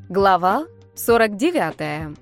Глава 49.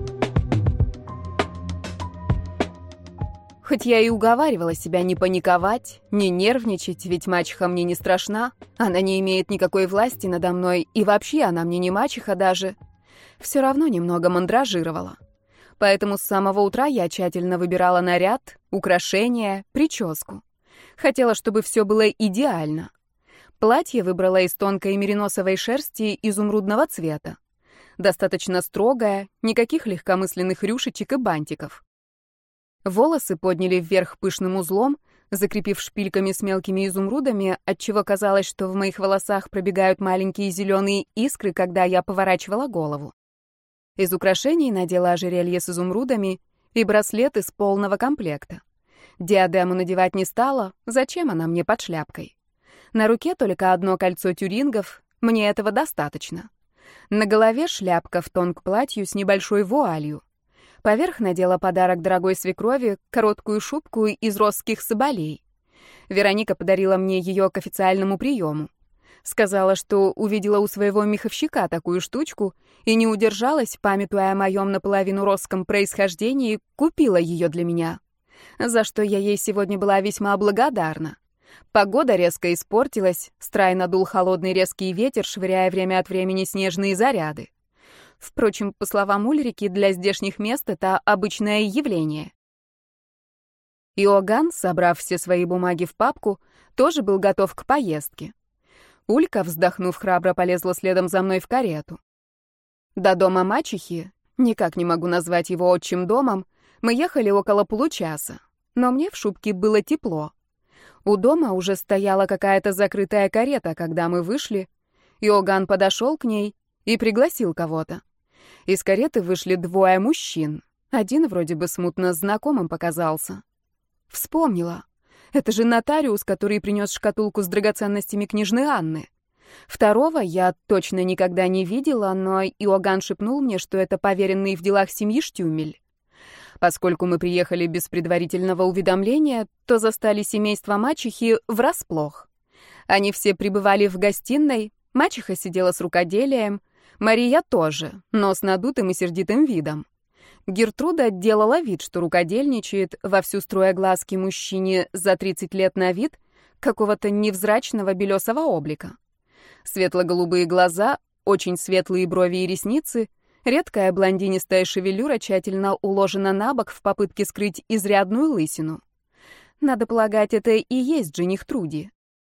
Хоть я и уговаривала себя не паниковать, не нервничать, ведь мачеха мне не страшна, она не имеет никакой власти надо мной, и вообще она мне не мачеха даже, все равно немного мандражировала. Поэтому с самого утра я тщательно выбирала наряд, украшения, прическу. Хотела, чтобы все было идеально. Платье выбрала из тонкой мериносовой шерсти изумрудного цвета. Достаточно строгое, никаких легкомысленных рюшечек и бантиков. Волосы подняли вверх пышным узлом, закрепив шпильками с мелкими изумрудами, отчего казалось, что в моих волосах пробегают маленькие зеленые искры, когда я поворачивала голову. Из украшений надела ожерелье с изумрудами и браслет из полного комплекта. Диадему надевать не стала, зачем она мне под шляпкой? На руке только одно кольцо тюрингов, мне этого достаточно. На голове шляпка в тон к платью с небольшой вуалью. Поверх надела подарок дорогой свекрови, короткую шубку из росских соболей. Вероника подарила мне ее к официальному приему. Сказала, что увидела у своего меховщика такую штучку и не удержалась, памятуя о моем наполовину росском происхождении, купила ее для меня. За что я ей сегодня была весьма благодарна. Погода резко испортилась, с трай надул холодный резкий ветер, швыряя время от времени снежные заряды. Впрочем, по словам Ульрики, для здешних мест это обычное явление. Иоганн, собрав все свои бумаги в папку, тоже был готов к поездке. Улька, вздохнув, храбро полезла следом за мной в карету. До дома мачехи, никак не могу назвать его отчим домом, мы ехали около получаса, но мне в шубке было тепло. У дома уже стояла какая-то закрытая карета, когда мы вышли. Иоганн подошел к ней и пригласил кого-то. Из кареты вышли двое мужчин. Один вроде бы смутно знакомым показался. Вспомнила. Это же нотариус, который принес шкатулку с драгоценностями княжны Анны. Второго я точно никогда не видела, но Иоганн шепнул мне, что это поверенный в делах семьи Штюмель. Поскольку мы приехали без предварительного уведомления, то застали семейство мачехи врасплох. Они все пребывали в гостиной, мачеха сидела с рукоделием, Мария тоже, но с надутым и сердитым видом. Гертруда делала вид, что рукодельничает, вовсю строя глазки мужчине за 30 лет на вид, какого-то невзрачного белесого облика. Светло-голубые глаза, очень светлые брови и ресницы, редкая блондинистая шевелюра тщательно уложена на бок в попытке скрыть изрядную лысину. Надо полагать, это и есть жених Труди.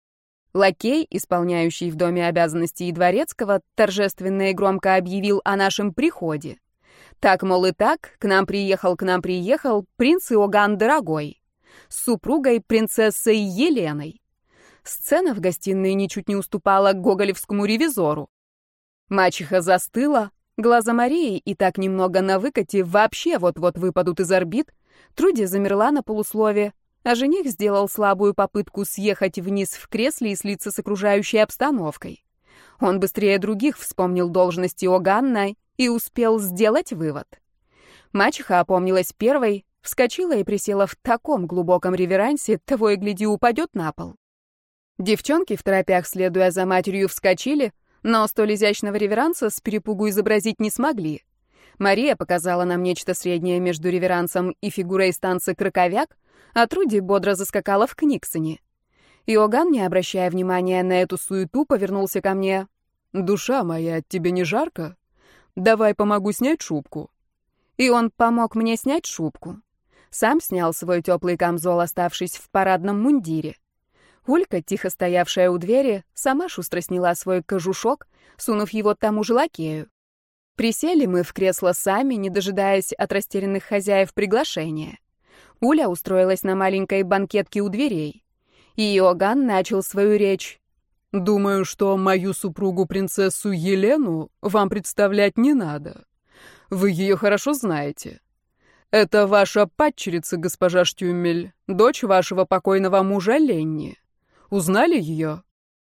Лакей, исполняющий в доме обязанности дворецкого, торжественно и громко объявил о нашем приходе. Так, мол, и так, к нам приехал принц Иоганн Дорогой, с супругой принцессой Еленой. Сцена в гостиной ничуть не уступала гоголевскому ревизору. Мачеха застыла, глаза Марии, и так немного на выкате, вообще вот-вот выпадут из орбит. Труди замерла на полуслове, а жених сделал слабую попытку съехать вниз в кресле и слиться с окружающей обстановкой. Он быстрее других вспомнил должность Иоганна и успел сделать вывод. Мачеха опомнилась первой, вскочила и присела в таком глубоком реверансе, того и гляди упадет на пол. Девчонки, в торопях следуя за матерью, вскочили, но столь изящного реверанса с перепугу изобразить не смогли. Мария показала нам нечто среднее между реверансом и фигурой из танца «Краковяк», а Труди бодро заскакала в Книксоне. Иоганн, не обращая внимания на эту суету, повернулся ко мне. «Душа моя, тебе не жарко? Давай помогу снять шубку». И он помог мне снять шубку. Сам снял свой теплый камзол, оставшись в парадном мундире. Улька, тихо стоявшая у двери, сама шустро сняла свой кожушок, сунув его тому же лакею. Присели мы в кресло сами, не дожидаясь от растерянных хозяев приглашения. Уля устроилась на маленькой банкетке у дверей. И Иоганн начал свою речь. «Думаю, что мою супругу принцессу Елену вам представлять не надо. Вы ее хорошо знаете. Это ваша падчерица, госпожа Штюмель, дочь вашего покойного мужа Ленни. Узнали ее?»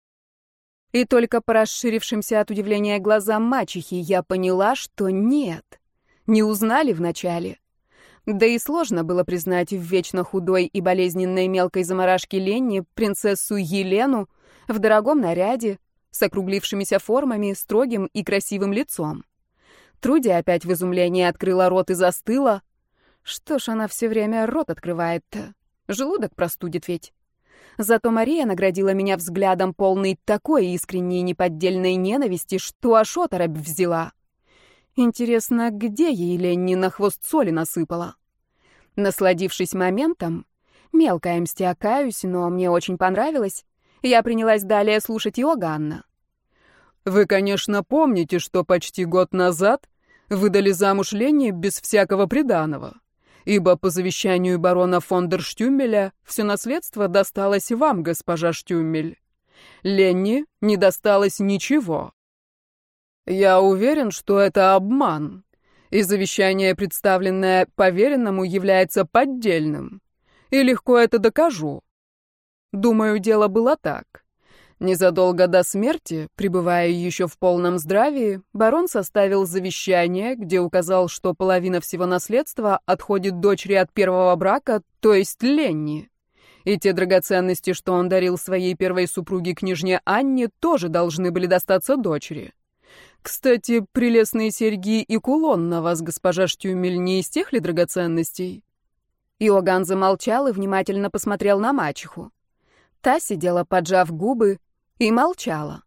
И только по расширившимся от удивления глазам мачехи я поняла, что нет. Не узнали вначале. Да и сложно было признать в вечно худой и болезненной мелкой заморашке Ленни принцессу Елену в дорогом наряде, с округлившимися формами, строгим и красивым лицом. Труди опять в изумлении открыла рот и застыла. Что ж она все время рот открывает-то? Желудок простудит ведь. Зато Мария наградила меня взглядом, полный такой искренней неподдельной ненависти, что аж оторопь взяла. Интересно, где ей Ленни на хвост соли насыпала? Насладившись моментом, мелко мстя каюсь, но мне очень понравилось, я принялась далее слушать Иоганна. «Вы, конечно, помните, что почти год назад выдали замуж Ленни без всякого приданого, ибо по завещанию барона фон дер Штюмеля все наследство досталось вам, госпожа Штюмель. Ленни не досталось ничего. Я уверен, что это обман, и завещание, представленное поверенному, является поддельным, и легко это докажу. Думаю, дело было так. Незадолго до смерти, пребывая еще в полном здравии, барон составил завещание, где указал, что половина всего наследства отходит дочери от первого брака, то есть Ленни. И те драгоценности, что он дарил своей первой супруге, княжне Анне, тоже должны были достаться дочери. Кстати, прелестные серьги и кулон на вас, госпожа Штюмель, не из тех ли драгоценностей? Иоганн замолчал и внимательно посмотрел на мачеху. Та сидела, поджав губы, и молчала.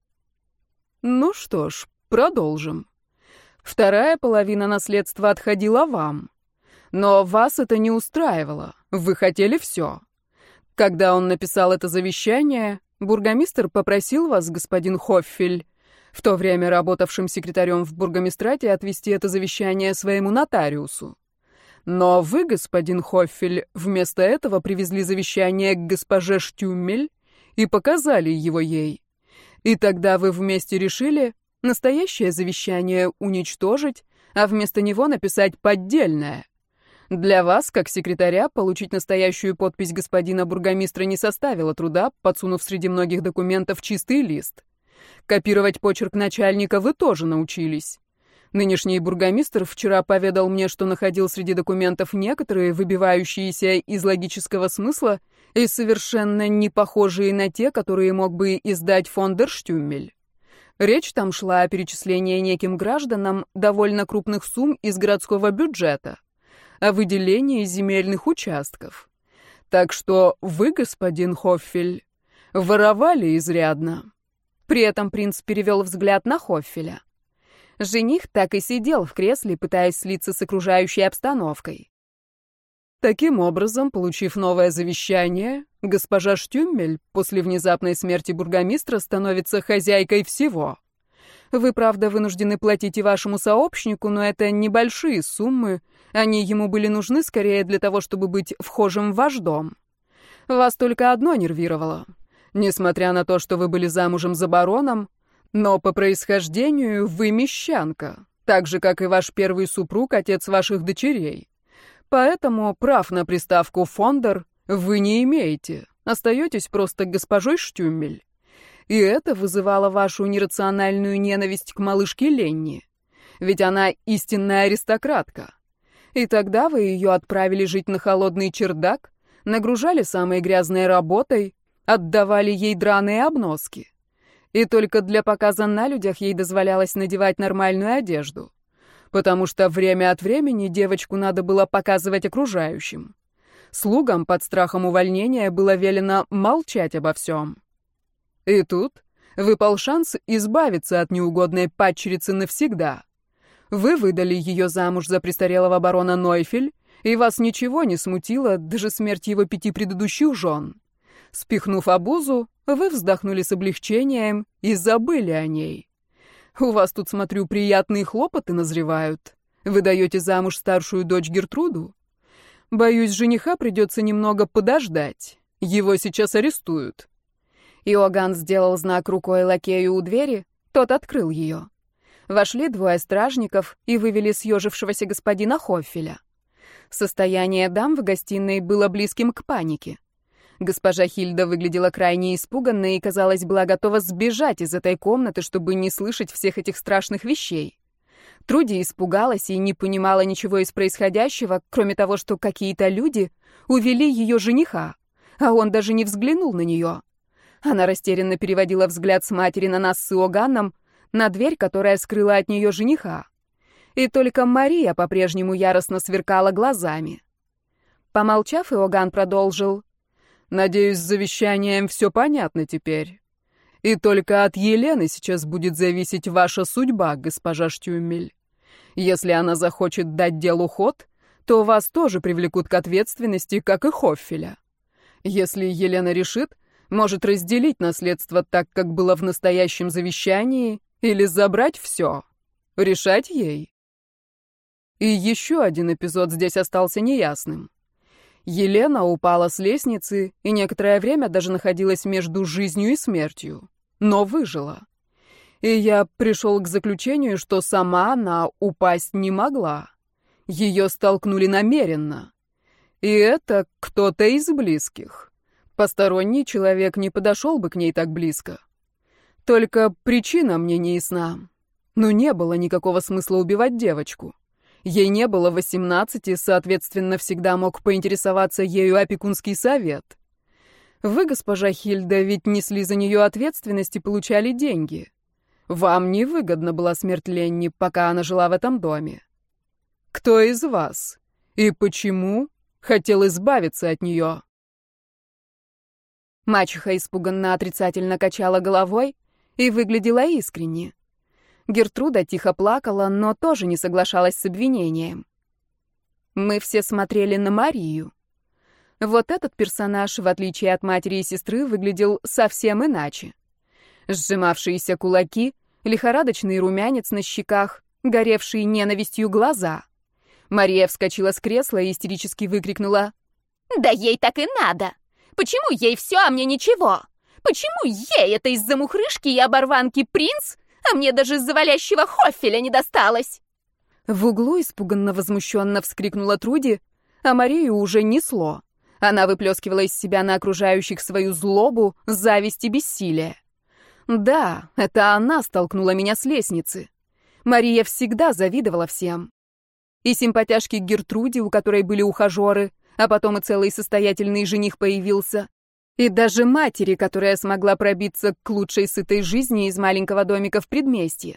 Ну что ж, продолжим. Вторая половина наследства отходила вам. Но вас это не устраивало. Вы хотели все. Когда он написал это завещание, бургомистр попросил вас, господин Хоффель, в то время работавшим секретарем в бургомистрате, отвести это завещание своему нотариусу. Но вы, господин Хоффель, вместо этого привезли завещание к госпоже Штюмель и показали его ей. И тогда вы вместе решили настоящее завещание уничтожить, а вместо него написать поддельное. Для вас, как секретаря, получить настоящую подпись господина бургомистра не составило труда, подсунув среди многих документов чистый лист. Копировать почерк начальника вы тоже научились. Нынешний бургомистр вчера поведал мне, что находил среди документов некоторые, выбивающиеся из логического смысла и совершенно не похожие на те, которые мог бы издать фон дер Штюмель. Речь там шла о перечислении неким гражданам довольно крупных сумм из городского бюджета, о выделении земельных участков. Так что вы, господин Хоффель, воровали изрядно. При этом принц перевел взгляд на Хоффеля. Жених так и сидел в кресле, пытаясь слиться с окружающей обстановкой. Таким образом, получив новое завещание, госпожа Штюмель после внезапной смерти бургомистра становится хозяйкой всего. Вы, правда, вынуждены платить и вашему сообщнику, но это небольшие суммы, они ему были нужны скорее для того, чтобы быть вхожим в ваш дом. Вас только одно нервировало. Несмотря на то, что вы были замужем за бароном, но по происхождению вы мещанка, так же, как и ваш первый супруг, отец ваших дочерей. Поэтому прав на приставку «фондер» вы не имеете, остаетесь просто госпожой Штюмель. И это вызывало вашу нерациональную ненависть к малышке Ленни. Ведь она истинная аристократка. И тогда вы ее отправили жить на холодный чердак, нагружали самой грязной работой, отдавали ей драные обноски. И только для показа на людях ей дозволялось надевать нормальную одежду. Потому что время от времени девочку надо было показывать окружающим. Слугам под страхом увольнения было велено молчать обо всем. И тут выпал шанс избавиться от неугодной падчерицы навсегда. Вы выдали ее замуж за престарелого барона Нойфель, и вас ничего не смутило, даже смерть его 5 предыдущих жен. Спихнув обузу, вы вздохнули с облегчением и забыли о ней. У вас тут, смотрю, приятные хлопоты назревают. Вы даете замуж старшую дочь Гертруду? Боюсь, жениха придется немного подождать. Его сейчас арестуют. Иоганн сделал знак рукой лакею у двери, тот открыл ее. Вошли 2 стражников и вывели съежившегося господина Хоффеля. Состояние дам в гостиной было близким к панике. Госпожа Хильда выглядела крайне испуганной и, казалось, была готова сбежать из этой комнаты, чтобы не слышать всех этих страшных вещей. Труди испугалась и не понимала ничего из происходящего, кроме того, что какие-то люди увели ее жениха, а он даже не взглянул на нее. Она растерянно переводила взгляд с матери на нас с Иоганном, на дверь, которая скрыла от нее жениха. И только Мария по-прежнему яростно сверкала глазами. Помолчав, Иоганн продолжил. «Надеюсь, с завещанием все понятно теперь. И только от Елены сейчас будет зависеть ваша судьба, госпожа Штюмель. Если она захочет дать делу ход, то вас тоже привлекут к ответственности, как и Хоффеля. Если Елена решит, может разделить наследство так, как было в настоящем завещании, или забрать все. Решать ей». И еще один эпизод здесь остался неясным. Елена упала с лестницы и некоторое время даже находилась между жизнью и смертью, но выжила. И я пришел к заключению, что сама она упасть не могла. Ее столкнули намеренно. И это кто-то из близких. Посторонний человек не подошел бы к ней так близко. Только причина мне не ясна. Но не было никакого смысла убивать девочку. Ей не было 18, соответственно, всегда мог поинтересоваться ею опекунский совет. Вы, госпожа Хильда, ведь несли за нее ответственность и получали деньги. Вам невыгодна была смерть Ленни, пока она жила в этом доме. Кто из вас и почему хотел избавиться от нее?» Мачеха испуганно отрицательно качала головой и выглядела искренне. Гертруда тихо плакала, но тоже не соглашалась с обвинением. Мы все смотрели на Марию. Вот этот персонаж, в отличие от матери и сестры, выглядел совсем иначе. Сжимавшиеся кулаки, лихорадочный румянец на щеках, горевшие ненавистью глаза. Мария вскочила с кресла и истерически выкрикнула: «Да ей так и надо! Почему ей все, а мне ничего? Почему ей это из-за мухрышки и оборванки принц, а мне даже из-за валящего Хоффеля не досталось?» В углу испуганно возмущенно вскрикнула Труди, а Марию уже несло. Она выплескивала из себя на окружающих свою злобу, зависть и бессилие. Да, это она столкнула меня с лестницы. Мария всегда завидовала всем. И симпатяшке Гертруде, у которой были ухажеры, а потом и целый состоятельный жених появился. И даже матери, которая смогла пробиться к лучшей сытой жизни из маленького домика в предместье.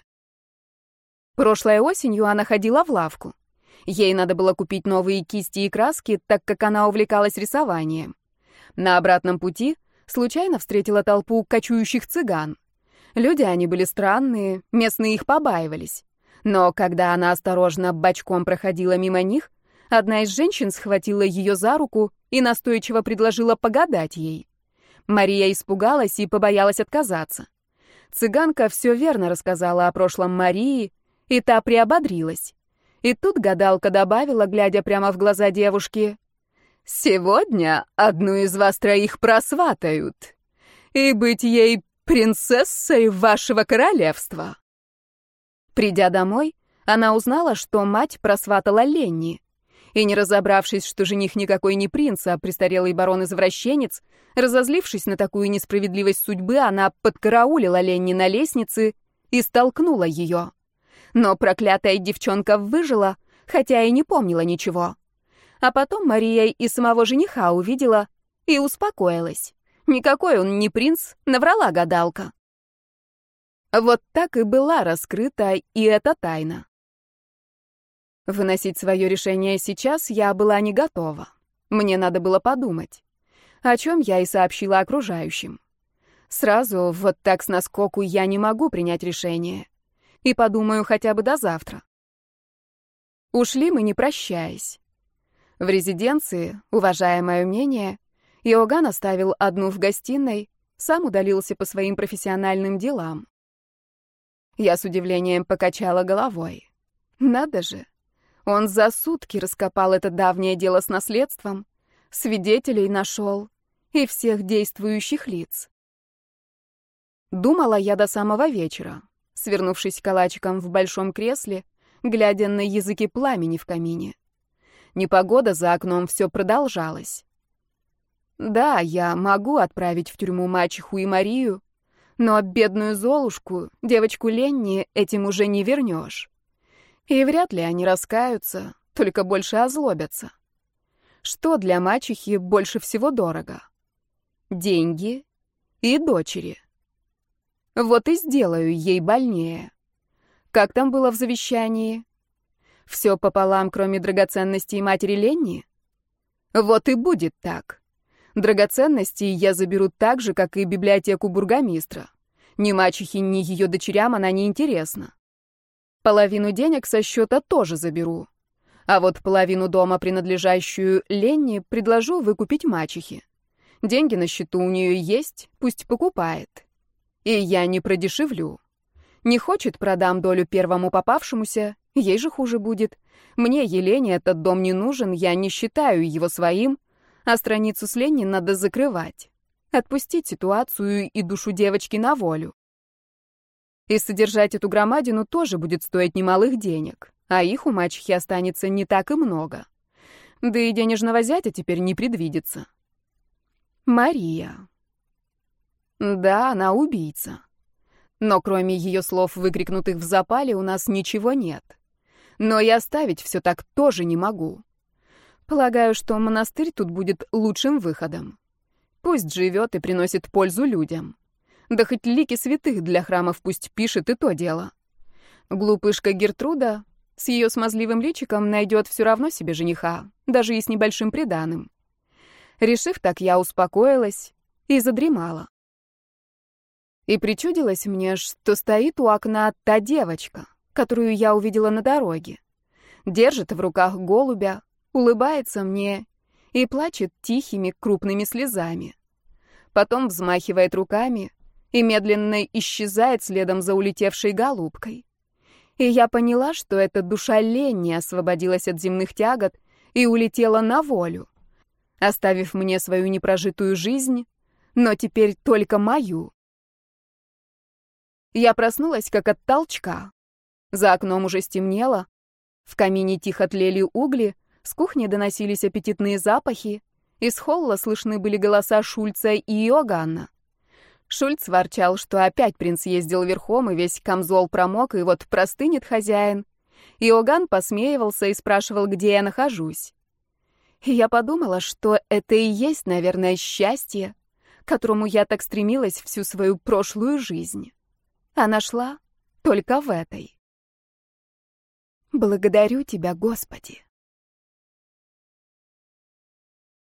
Прошлой осенью она ходила в лавку. Ей надо было купить новые кисти и краски, так как она увлекалась рисованием. На обратном пути случайно встретила толпу кочующих цыган. Люди они были странные, местные их побаивались. Но когда она осторожно бочком проходила мимо них, одна из женщин схватила ее за руку и настойчиво предложила погадать ей. Мария испугалась и побоялась отказаться. Цыганка все верно рассказала о прошлом Марии, и та приободрилась. И тут гадалка добавила, глядя прямо в глаза девушки: «Сегодня одну из вас троих просватают, и быть ей принцессой вашего королевства». Придя домой, она узнала, что мать просватала Ленни. И не разобравшись, что жених никакой не принц, а престарелый барон-извращенец, разозлившись на такую несправедливость судьбы, она подкараулила Ленни на лестнице и столкнула ее. Но проклятая девчонка выжила, хотя и не помнила ничего. А потом Мария и самого жениха увидела и успокоилась. Никакой он не принц, наврала гадалка. Вот так и была раскрыта и эта тайна. Выносить свое решение сейчас я была не готова. Мне надо было подумать, о чем я и сообщила окружающим. Сразу, вот так с наскоку, я не могу принять решение. И подумаю хотя бы до завтра. Ушли мы, не прощаясь. В резиденции, уважая мое мнение, Иоганн оставил одну в гостиной, сам удалился по своим профессиональным делам. Я с удивлением покачала головой. Надо же! Он за сутки раскопал это давнее дело с наследством, свидетелей нашел и всех действующих лиц. Думала я до самого вечера, свернувшись калачиком в большом кресле, глядя на языки пламени в камине. Непогода за окном все продолжалась. Да, я могу отправить в тюрьму мачеху и Марию, но бедную Золушку, девочку Ленни, этим уже не вернешь. И вряд ли они раскаются, только больше озлобятся. Что для мачехи больше всего дорого? Деньги и дочери. Вот и сделаю ей больнее. Как там было в завещании? Все пополам, кроме драгоценностей матери Ленни? Вот и будет так. Драгоценности я заберу так же, как и библиотеку бургомистра. Ни мачехе, ни ее дочерям она не интересна. Половину денег со счета тоже заберу. А вот половину дома, принадлежащую Ленни, предложу выкупить мачехе. Деньги на счету у нее есть, пусть покупает. И я не продешевлю. Не хочет, продам долю первому попавшемуся, ей же хуже будет. Мне, Елене, этот дом не нужен, я не считаю его своим, а страницу с Ленни надо закрывать. Отпустить ситуацию и душу девочки на волю. И содержать эту громадину тоже будет стоить немалых денег, а их у мачехи останется не так и много. Да и денежного зятя теперь не предвидится. Мария. Да, она убийца. Но кроме ее слов, выкрикнутых в запале, у нас ничего нет. Но и оставить все так тоже не могу. Полагаю, что монастырь тут будет лучшим выходом. Пусть живет и приносит пользу людям. Да хоть лики святых для храмов пусть пишет, и то дело. Глупышка Гертруда с ее смазливым личиком найдет все равно себе жениха, даже и с небольшим приданым. Решив так, я успокоилась и задремала. И причудилось мне, что стоит у окна та девочка, которую я увидела на дороге. Держит в руках голубя, улыбается мне и плачет тихими крупными слезами. Потом взмахивает руками и медленно исчезает следом за улетевшей голубкой. И я поняла, что эта душа Ленни освободилась от земных тягот и улетела на волю, оставив мне свою непрожитую жизнь, но теперь только мою. Я проснулась как от толчка. За окном уже стемнело, в камине тихо тлели угли, с кухни доносились аппетитные запахи, из холла слышны были голоса Шульца и Иоганна. Шульц ворчал, что опять принц ездил верхом, и весь камзол промок, и вот простынет хозяин. Иоганн посмеивался и спрашивал, где я нахожусь. И я подумала, что это и есть, наверное, счастье, к которому я так стремилась всю свою прошлую жизнь. А нашла только в этой. Благодарю тебя, Господи.